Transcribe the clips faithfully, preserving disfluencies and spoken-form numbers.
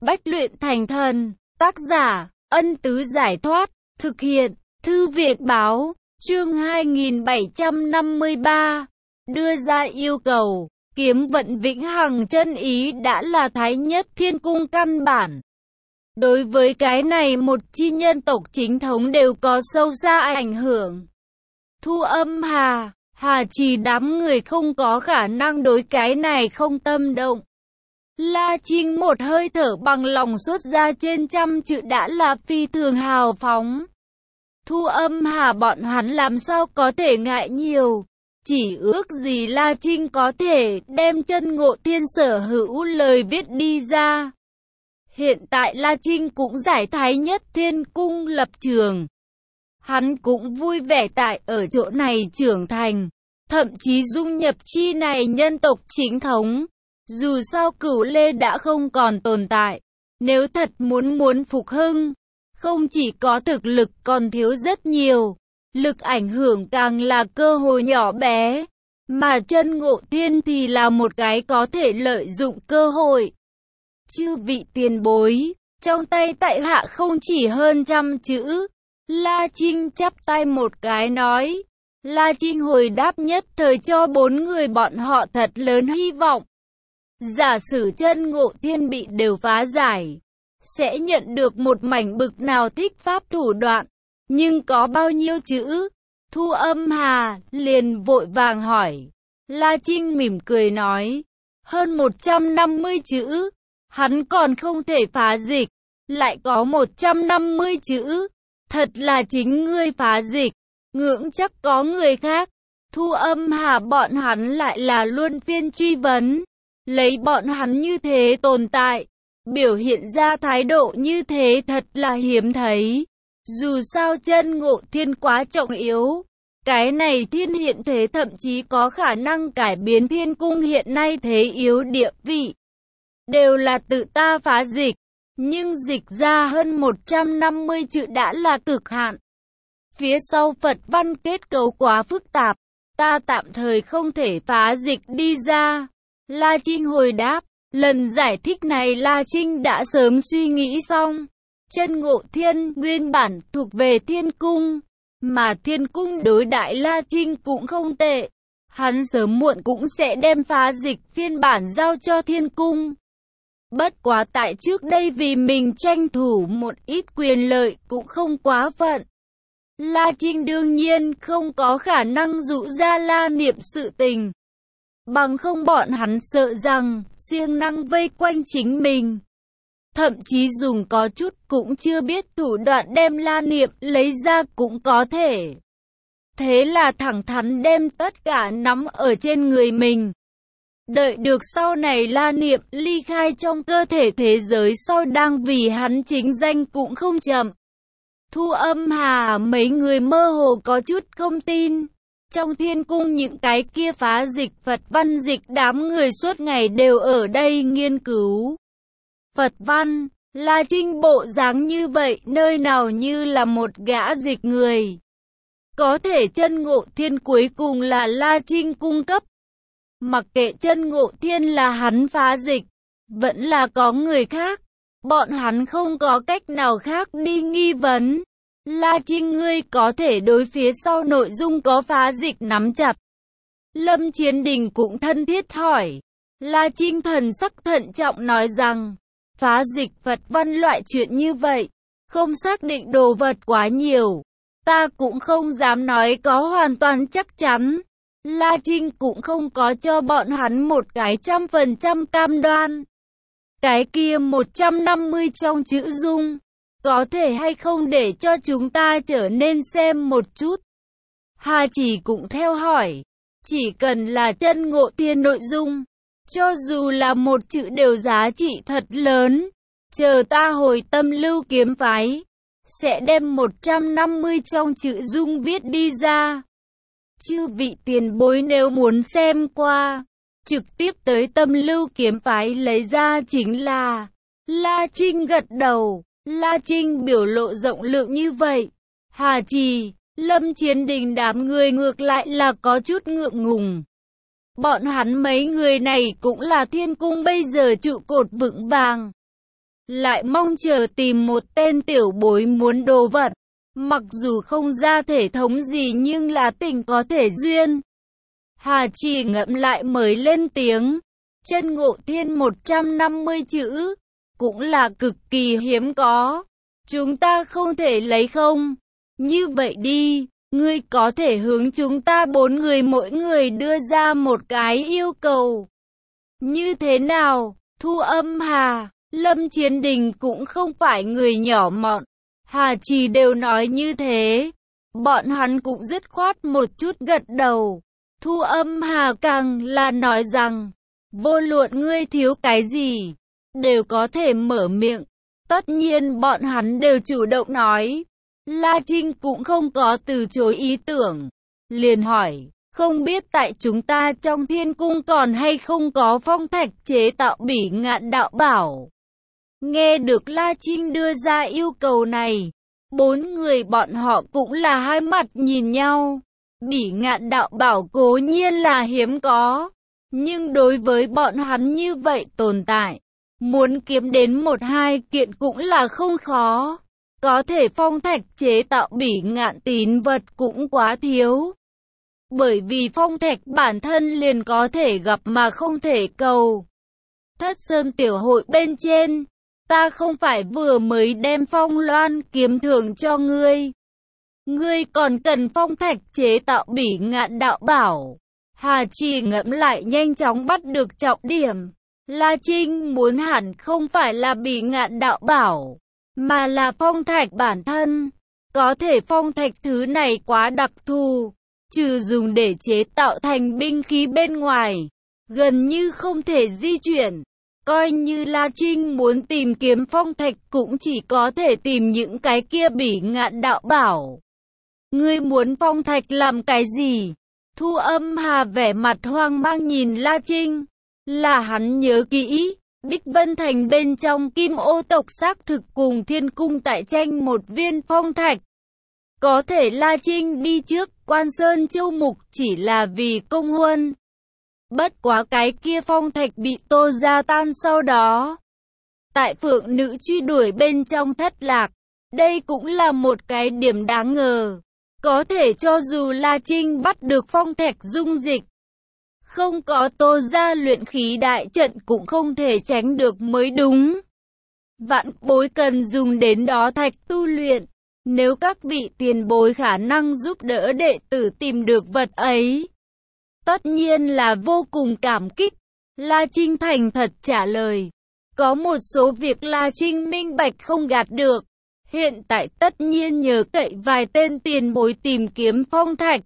Bách luyện thành thần. Tác giả, Ân Tứ Giải Thoát. Thực hiện, Thư viện Báo. Chương hai nghìn bảy trăm năm mươi ba. Đưa ra yêu cầu. Kiếm vận vĩnh hằng chân ý đã là thái nhất thiên cung căn bản. Đối với cái này một chi nhân tộc chính thống đều có sâu xa ảnh hưởng. Thu Âm Hà, Hà Trì đám người không có khả năng đối cái này không tâm động. La Trinh một hơi thở bằng lòng xuất ra trên trăm chữ đã là phi thường hào phóng. Thu Âm Hà bọn hắn làm sao có thể ngại nhiều. Chỉ ước gì La Trinh có thể đem chân ngộ thiên sở hữu lời viết đi ra. Hiện tại La Trinh cũng giải thái nhất thiên cung lập trường. Hắn cũng vui vẻ tại ở chỗ này trưởng thành, thậm chí dung nhập chi này nhân tộc chính thống. Dù sao Cửu Lê đã không còn tồn tại, nếu thật muốn muốn phục hưng, không chỉ có thực lực còn thiếu rất nhiều, lực ảnh hưởng càng là cơ hội nhỏ bé, mà chân ngộ thiên thì là một cái có thể lợi dụng cơ hội. Chư vị tiền bối, trong tay tại hạ không chỉ hơn trăm chữ. La Trinh chắp tay một cái nói. La Trinh hồi đáp nhất thời cho bốn người bọn họ thật lớn hy vọng. Giả sử chân ngộ thiên bị đều phá giải, sẽ nhận được một mảnh bực nào thích pháp thủ đoạn. Nhưng có bao nhiêu chữ? Thu Âm Hà liền vội vàng hỏi. La Trinh mỉm cười nói. Hơn một trăm năm mươi chữ. Hắn còn không thể phá dịch. Lại có một trăm năm mươi chữ. Thật là chính ngươi phá dịch. Ngưỡng chắc có người khác. Thu Âm Hà bọn hắn lại là luân phiên truy vấn. Lấy bọn hắn như thế tồn tại, biểu hiện ra thái độ như thế thật là hiếm thấy. Dù sao chân ngộ thiên quá trọng yếu, cái này thiên hiện thế thậm chí có khả năng cải biến thiên cung hiện nay thế yếu địa vị. Đều là tự ta phá dịch, nhưng dịch ra hơn một trăm năm mươi chữ đã là cực hạn. Phía sau Phật văn kết cấu quá phức tạp, ta tạm thời không thể phá dịch đi ra. La Trinh hồi đáp, lần giải thích này La Trinh đã sớm suy nghĩ xong. Chân ngộ thiên nguyên bản thuộc về thiên cung, mà thiên cung đối đại La Trinh cũng không tệ. Hắn sớm muộn cũng sẽ đem phá dịch phiên bản giao cho thiên cung. Bất quá tại trước đây vì mình tranh thủ một ít quyền lợi cũng không quá phận. La Trinh đương nhiên không có khả năng dụ ra La Niệm sự tình. Bằng không bọn hắn sợ rằng siêng năng vây quanh chính mình. Thậm chí dùng có chút cũng chưa biết thủ đoạn đem La Niệm lấy ra cũng có thể. Thế là thẳng thắn đem tất cả nắm ở trên người mình. Đợi được sau này La Niệm ly khai trong cơ thể thế giới sau đang vì hắn chính danh cũng không chậm. Thu Âm Hà mấy người mơ hồ có chút không tin. Trong thiên cung những cái kia phá dịch Phật văn dịch đám người suốt ngày đều ở đây nghiên cứu Phật văn. La Trinh bộ dáng như vậy nơi nào như là một gã dịch người. Có thể chân ngộ thiên cuối cùng là La Trinh cung cấp. Mặc kệ chân ngộ thiên là hắn phá dịch, vẫn là có người khác. Bọn hắn không có cách nào khác đi nghi vấn. La Trinh ngươi có thể đối phía sau nội dung có phá dịch nắm chặt. Lâm Chiến Đình cũng thân thiết hỏi. La Trinh thần sắc thận trọng nói rằng, phá dịch Phật văn loại chuyện như vậy, không xác định đồ vật quá nhiều. Ta cũng không dám nói có hoàn toàn chắc chắn. La Trinh cũng không có cho bọn hắn một cái trăm phần trăm cam đoan. Cái kia một trăm năm mươi trong chữ dung, có thể hay không để cho chúng ta trở nên xem một chút. Hà Chỉ cũng theo hỏi, chỉ cần là chân ngộ thiên nội dung, cho dù là một chữ đều giá trị thật lớn. Chờ ta hồi Tâm Lưu kiếm phái, sẽ đem một trăm năm mươi trong chữ dung viết đi ra. Chư vị tiền bối nếu muốn xem qua, trực tiếp tới Tâm Lưu kiếm phái lấy ra chính là. La Trinh gật đầu. La Trinh biểu lộ rộng lượng như vậy. Hà Trì, Lâm Chiến Đình đám người ngược lại là có chút ngượng ngùng. Bọn hắn mấy người này cũng là thiên cung bây giờ trụ cột vững vàng. lại mong chờ tìm một tên tiểu bối muốn đồ vật. Mặc dù không ra thể thống gì nhưng là tình có thể duyên. Hà Chỉ ngẫm lại mới lên tiếng. Chân Ngộ Thiên một trăm năm mươi chữ, cũng là cực kỳ hiếm có. Chúng ta không thể lấy không? Như vậy đi, ngươi có thể hướng chúng ta bốn người mỗi người đưa ra một cái yêu cầu. Như thế nào? Thu Âm Hà, Lâm Chiến Đình cũng không phải người nhỏ mọn. Hà Chỉ đều nói như thế. Bọn hắn cũng dứt khoát một chút gật đầu. Thu Âm Hà càng là nói rằng, vô luận ngươi thiếu cái gì, đều có thể mở miệng. Tất nhiên bọn hắn đều chủ động nói. La Trinh cũng không có từ chối ý tưởng. Liền hỏi, không biết tại chúng ta trong thiên cung còn hay không có phong thạch chế tạo bỉ ngạn đạo bảo. Nghe được La Trinh đưa ra yêu cầu này, bốn người bọn họ cũng là hai mặt nhìn nhau. Bỉ ngạn đạo bảo cố nhiên là hiếm có, nhưng đối với bọn hắn như vậy tồn tại, muốn kiếm đến một hai kiện cũng là không khó. Có thể phong thạch chế tạo bỉ ngạn tín vật cũng quá thiếu. Bởi vì phong thạch bản thân liền có thể gặp mà không thể cầu. Thất Sơn tiểu hội bên trên, ta không phải vừa mới đem phong loan kiếm thưởng cho ngươi. Ngươi còn cần phong thạch chế tạo bỉ ngạn đạo bảo. Hà Chỉ ngẫm lại nhanh chóng bắt được trọng điểm. La Trinh muốn hẳn không phải là bỉ ngạn đạo bảo, mà là phong thạch bản thân. Có thể phong thạch thứ này quá đặc thù, trừ dùng để chế tạo thành binh khí bên ngoài, gần như không thể di chuyển. Coi như La Trinh muốn tìm kiếm phong thạch cũng chỉ có thể tìm những cái kia bỉ ngạn đạo bảo. Ngươi muốn phong thạch làm cái gì? Thu Âm Hà vẻ mặt hoang mang nhìn La Trinh. Là hắn nhớ kỹ, Bích Vân Thành bên trong Kim Ô tộc xác thực cùng Thiên Cung tại tranh một viên phong thạch. Có thể La Trinh đi trước Quan Sơn Châu Mục chỉ là vì công huân. Bất quá cái kia phong thạch bị Tô gia tan sau đó. Tại Phượng Nữ truy đuổi bên trong thất lạc. Đây cũng là một cái điểm đáng ngờ. Có thể cho dù La Trinh bắt được phong thạch dung dịch, không có Tô gia luyện khí đại trận cũng không thể tránh được mới đúng. Vạn bối cần dùng đến đó thạch tu luyện. Nếu các vị tiền bối khả năng giúp đỡ đệ tử tìm được vật ấy, tất nhiên là vô cùng cảm kích. La Trinh thành thật trả lời. Có một số việc La Trinh minh bạch không gạt được. Hiện tại tất nhiên nhờ cậy vài tên tiền bối tìm kiếm phong thạch.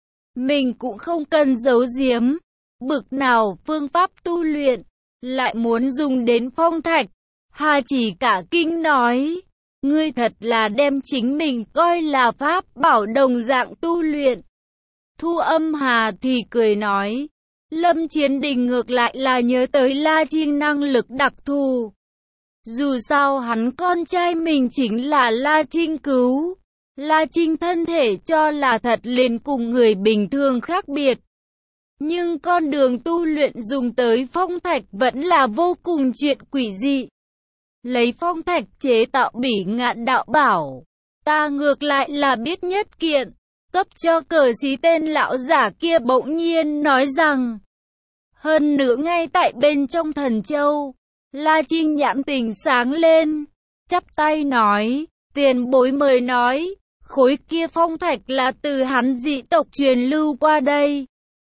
Mình cũng không cần giấu giếm. Bực nào phương pháp tu luyện, lại muốn dùng đến phong thạch. Hà Chỉ cả kinh nói. Ngươi thật là đem chính mình coi là pháp bảo đồng dạng tu luyện. Thu Âm Hà thì cười nói. Lâm Chiến Đình ngược lại là nhớ tới La Trinh năng lực đặc thù. Dù sao hắn con trai mình chính là La Trinh cứu. La Trinh thân thể cho là thật liền cùng người bình thường khác biệt. Nhưng con đường tu luyện dùng tới phong thạch vẫn là vô cùng chuyện quỷ dị. Lấy phong thạch chế tạo bỉ ngạn đạo bảo, ta ngược lại là biết nhất kiện. Cấp cho cờ xí tên lão giả kia bỗng nhiên nói rằng. Hơn nữa ngay tại bên trong Thần Châu, La Trinh nhãn tình sáng lên, chắp tay nói, tiền bối mời nói, khối kia phong thạch là từ hắn dị tộc truyền lưu qua đây.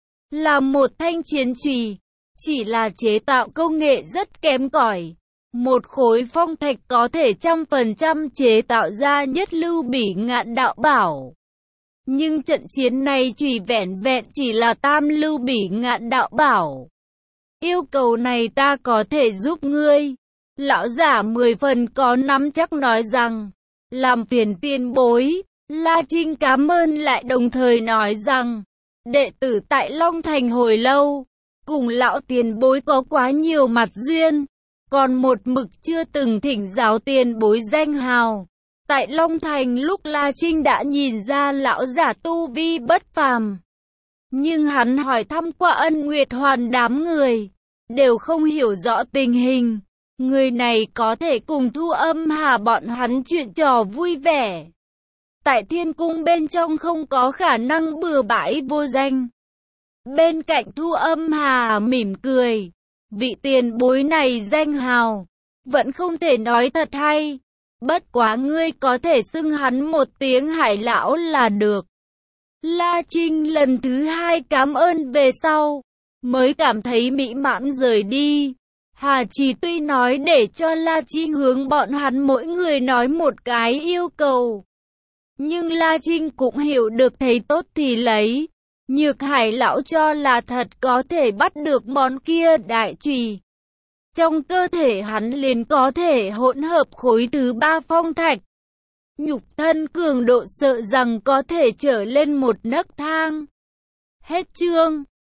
Là một thanh chiến chùy, chỉ là chế tạo công nghệ rất kém cỏi. Một khối phong thạch có thể trăm phần trăm chế tạo ra nhất lưu bỉ ngạn đạo bảo. Nhưng trận chiến này chỉ vẹn vẹn chỉ là tam lưu bỉ ngạn đạo bảo. Yêu cầu này ta có thể giúp ngươi. Lão giả mười phần có nắm chắc nói rằng, làm phiền tiền bối. La Trinh cảm ơn lại đồng thời nói rằng, đệ tử tại Long Thành hồi lâu, cùng lão tiền bối có quá nhiều mặt duyên, còn một mực chưa từng thỉnh giáo tiền bối danh hào. Tại Long Thành lúc La Trinh đã nhìn ra lão giả tu vi bất phàm. Nhưng hắn hỏi thăm qua Ân Nguyệt Hoàn đám người, đều không hiểu rõ tình hình. Người này có thể cùng Thu Âm Hà bọn hắn chuyện trò vui vẻ. Tại thiên cung bên trong không có khả năng bừa bãi vô danh. Bên cạnh Thu Âm Hà mỉm cười. Vị tiền bối này danh hào, vẫn không thể nói thật hay. Bất quá ngươi có thể xưng hắn một tiếng Hải lão là được. La Trinh lần thứ hai cảm ơn về sau, mới cảm thấy mỹ mãn rời đi. Hà Trì tuy nói để cho La Trinh hướng bọn hắn mỗi người nói một cái yêu cầu. Nhưng La Trinh cũng hiểu được thấy tốt thì lấy. Nhược Hải lão cho là thật có thể bắt được món kia đại chùy. Trong cơ thể hắn liền có thể hỗn hợp khối thứ ba phong thạch. Nhục thân cường độ sợ rằng có thể trở lên một nấc thang. Hết chương.